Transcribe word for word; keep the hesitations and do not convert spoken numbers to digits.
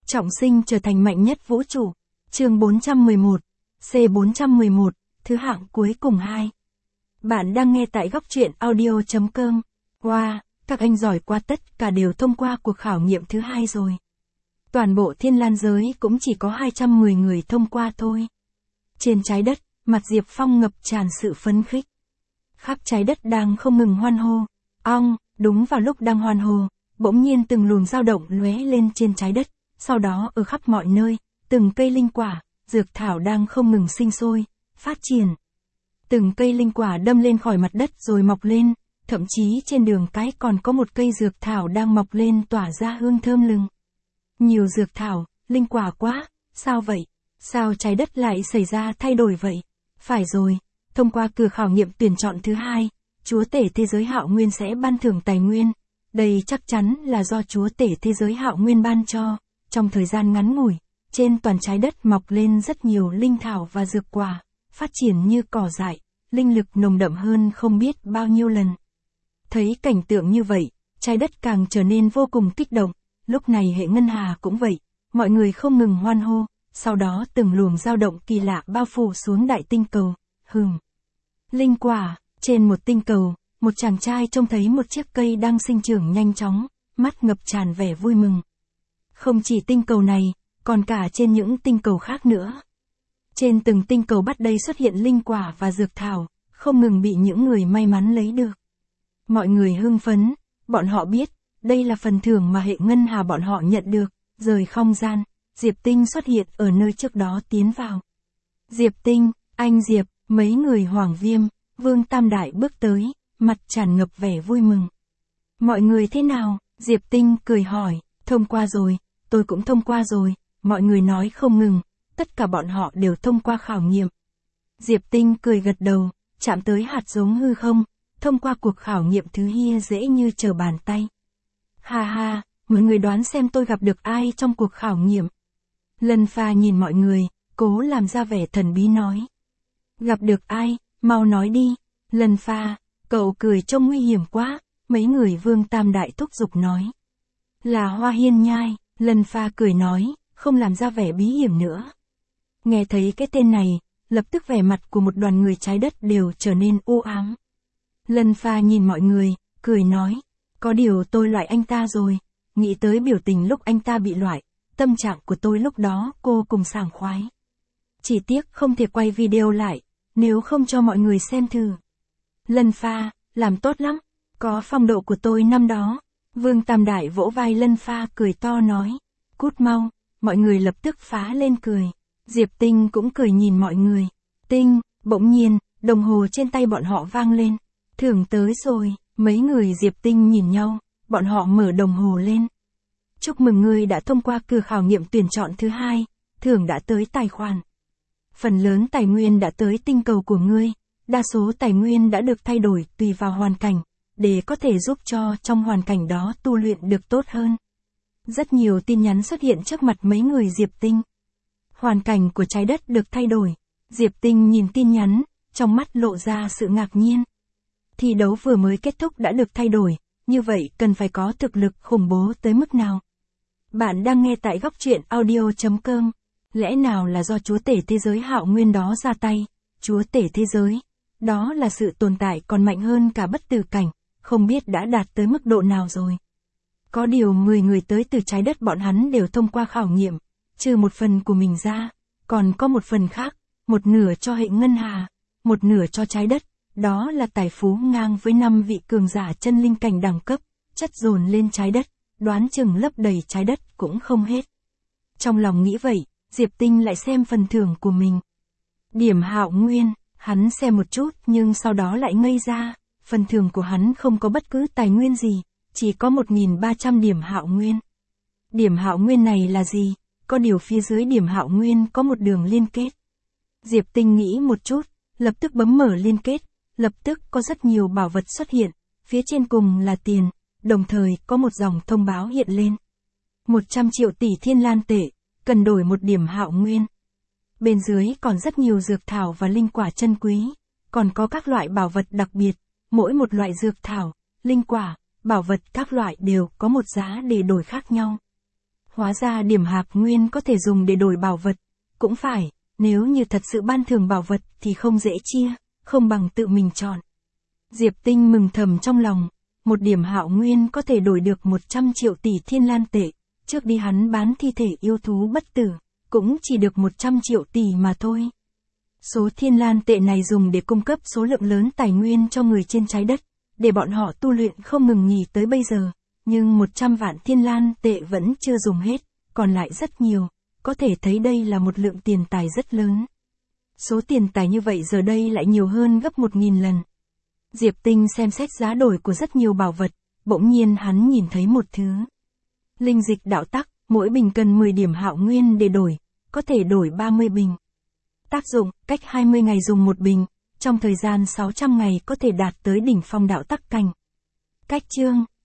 Trọng sinh trở thành mạnh nhất vũ trụ. Chương bốn trăm mười một, C bốn trăm mười một, thứ hạng cuối cùng hai. Bạn đang nghe tại góc truyện audio chấm com. Wow, các anh giỏi quá, tất cả đều thông qua cuộc khảo nghiệm thứ hai rồi. Toàn bộ thiên lan giới cũng chỉ có hai trăm mười người thông qua thôi. Trên trái đất, mặt Diệp Phong ngập tràn sự phấn khích. Khắp trái đất đang không ngừng hoan hô. Ong, đúng vào lúc đang hoan hô, bỗng nhiên từng luồng dao động lóe lên trên trái đất, sau đó ở khắp mọi nơi, từng cây linh quả, dược thảo đang không ngừng sinh sôi, phát triển. Từng cây linh quả đâm lên khỏi mặt đất rồi mọc lên, thậm chí trên đường cái còn có một cây dược thảo đang mọc lên tỏa ra hương thơm lừng. Nhiều dược thảo, linh quả quá, sao vậy? Sao trái đất lại xảy ra thay đổi vậy? Phải rồi, thông qua cửa khảo nghiệm tuyển chọn thứ hai, Chúa Tể Thế Giới Hạo Nguyên sẽ ban thưởng tài nguyên. Đây chắc chắn là do Chúa Tể Thế Giới Hạo Nguyên ban cho. Trong thời gian ngắn ngủi, trên toàn trái đất mọc lên rất nhiều linh thảo và dược quả, phát triển như cỏ dại, linh lực nồng đậm hơn không biết bao nhiêu lần. Thấy cảnh tượng như vậy, trái đất càng trở nên vô cùng kích động. Lúc này hệ ngân hà cũng vậy, mọi người không ngừng hoan hô, sau đó từng luồng dao động kỳ lạ bao phủ xuống đại tinh cầu. Hừm. Linh quả, trên một tinh cầu, một chàng trai trông thấy một chiếc cây đang sinh trưởng nhanh chóng, mắt ngập tràn vẻ vui mừng. Không chỉ tinh cầu này, còn cả trên những tinh cầu khác nữa. Trên từng tinh cầu bắt đây xuất hiện linh quả và dược thảo, không ngừng bị những người may mắn lấy được. Mọi người hưng phấn, bọn họ biết, đây là phần thưởng mà hệ ngân hà bọn họ nhận được. Rời không gian, Diệp Tinh xuất hiện ở nơi trước đó tiến vào. Diệp Tinh, anh Diệp, mấy người Hoàng Viêm, Vương Tam Đại bước tới, mặt tràn ngập vẻ vui mừng. Mọi người thế nào? Diệp Tinh cười hỏi. Thông qua rồi, tôi cũng thông qua rồi, mọi người nói không ngừng, tất cả bọn họ đều thông qua khảo nghiệm. Diệp Tinh cười gật đầu, chạm tới hạt giống hư không, thông qua cuộc khảo nghiệm thứ hai dễ như trở bàn tay. Ha ha, mọi người đoán xem tôi gặp được ai trong cuộc khảo nghiệm. Lân Pha nhìn mọi người, cố làm ra vẻ thần bí nói. Gặp được ai, mau nói đi. Lân Pha, cậu cười trông nguy hiểm quá, mấy người Vương Tam Đại thúc giục nói. Là Hoa Hiên Nhai, Lân Pha cười nói, không làm ra vẻ bí hiểm nữa. Nghe thấy cái tên này, lập tức vẻ mặt của một đoàn người trái đất đều trở nên u ám. Lân Pha nhìn mọi người, cười nói, có điều tôi loại anh ta rồi, nghĩ tới biểu tình lúc anh ta bị loại, tâm trạng của tôi lúc đó cô cùng sảng khoái. Chỉ tiếc không thể quay video lại, nếu không cho mọi người xem thử. Lân Pha, làm tốt lắm, có phong độ của tôi năm đó. Vương Tam Đại vỗ vai Lân Pha cười to nói, cút mau, mọi người lập tức phá lên cười. Diệp Tinh cũng cười nhìn mọi người. Tinh, bỗng nhiên, đồng hồ trên tay bọn họ vang lên. Thưởng tới rồi, mấy người Diệp Tinh nhìn nhau, bọn họ mở đồng hồ lên. Chúc mừng ngươi đã thông qua cửa khảo nghiệm tuyển chọn thứ hai, thưởng đã tới tài khoản. Phần lớn tài nguyên đã tới tinh cầu của ngươi, đa số tài nguyên đã được thay đổi tùy vào hoàn cảnh, để có thể giúp cho trong hoàn cảnh đó tu luyện được tốt hơn. Rất nhiều tin nhắn xuất hiện trước mặt mấy người Diệp Tinh. Hoàn cảnh của trái đất được thay đổi. Diệp Tinh nhìn tin nhắn, trong mắt lộ ra sự ngạc nhiên. Thi đấu vừa mới kết thúc đã được thay đổi, như vậy cần phải có thực lực khủng bố tới mức nào? Bạn đang nghe tại góc truyện audio chấm com. Lẽ nào là do Chúa Tể Thế Giới Hạo Nguyên đó ra tay? Chúa Tể Thế Giới, đó là sự tồn tại còn mạnh hơn cả bất tử cảnh, không biết đã đạt tới mức độ nào rồi. Có điều mười người tới từ trái đất bọn hắn đều thông qua khảo nghiệm, trừ một phần của mình ra, còn có một phần khác, một nửa cho hệ ngân hà, một nửa cho trái đất, đó là tài phú ngang với năm vị cường giả chân linh cảnh đẳng cấp, chất dồn lên trái đất, đoán chừng lấp đầy trái đất cũng không hết. Trong lòng nghĩ vậy, Diệp Tinh lại xem phần thưởng của mình. Điểm Hạo Nguyên, hắn xem một chút nhưng sau đó lại ngây ra, phần thưởng của hắn không có bất cứ tài nguyên gì, chỉ có một nghìn ba trăm điểm Hạo Nguyên. Điểm Hạo Nguyên này là gì? Có điều phía dưới điểm Hạo Nguyên có một đường liên kết. Diệp Tinh nghĩ một chút, lập tức bấm mở liên kết, lập tức có rất nhiều bảo vật xuất hiện, phía trên cùng là tiền, đồng thời có một dòng thông báo hiện lên. một trăm triệu tỷ thiên lan tệ, cần đổi một điểm Hạo Nguyên. Bên dưới còn rất nhiều dược thảo và linh quả chân quý, còn có các loại bảo vật đặc biệt, mỗi một loại dược thảo, linh quả, bảo vật các loại đều có một giá để đổi khác nhau. Hóa ra điểm hạp nguyên có thể dùng để đổi bảo vật. Cũng phải, nếu như thật sự ban thưởng bảo vật thì không dễ chia, không bằng tự mình chọn. Diệp Tinh mừng thầm trong lòng, một điểm hạo nguyên có thể đổi được một trăm triệu tỷ thiên lan tệ, trước đi hắn bán thi thể yêu thú bất tử, cũng chỉ được một trăm triệu tỷ mà thôi. Số thiên lan tệ này dùng để cung cấp số lượng lớn tài nguyên cho người trên trái đất, để bọn họ tu luyện không ngừng nghỉ tới bây giờ, nhưng một trăm vạn thiên lan tệ vẫn chưa dùng hết, còn lại rất nhiều, có thể thấy đây là một lượng tiền tài rất lớn. Số tiền tài như vậy giờ đây lại nhiều hơn gấp một nghìn lần. Diệp Tinh xem xét giá đổi của rất nhiều bảo vật, bỗng nhiên hắn nhìn thấy một thứ. Linh dịch đạo tắc, mỗi bình cần mười điểm hạo nguyên để đổi, có thể đổi ba mươi bình. Tác dụng, cách hai mươi ngày dùng một bình, trong thời gian sáu trăm ngày có thể đạt tới đỉnh phong đạo tắc cảnh. Cách chương,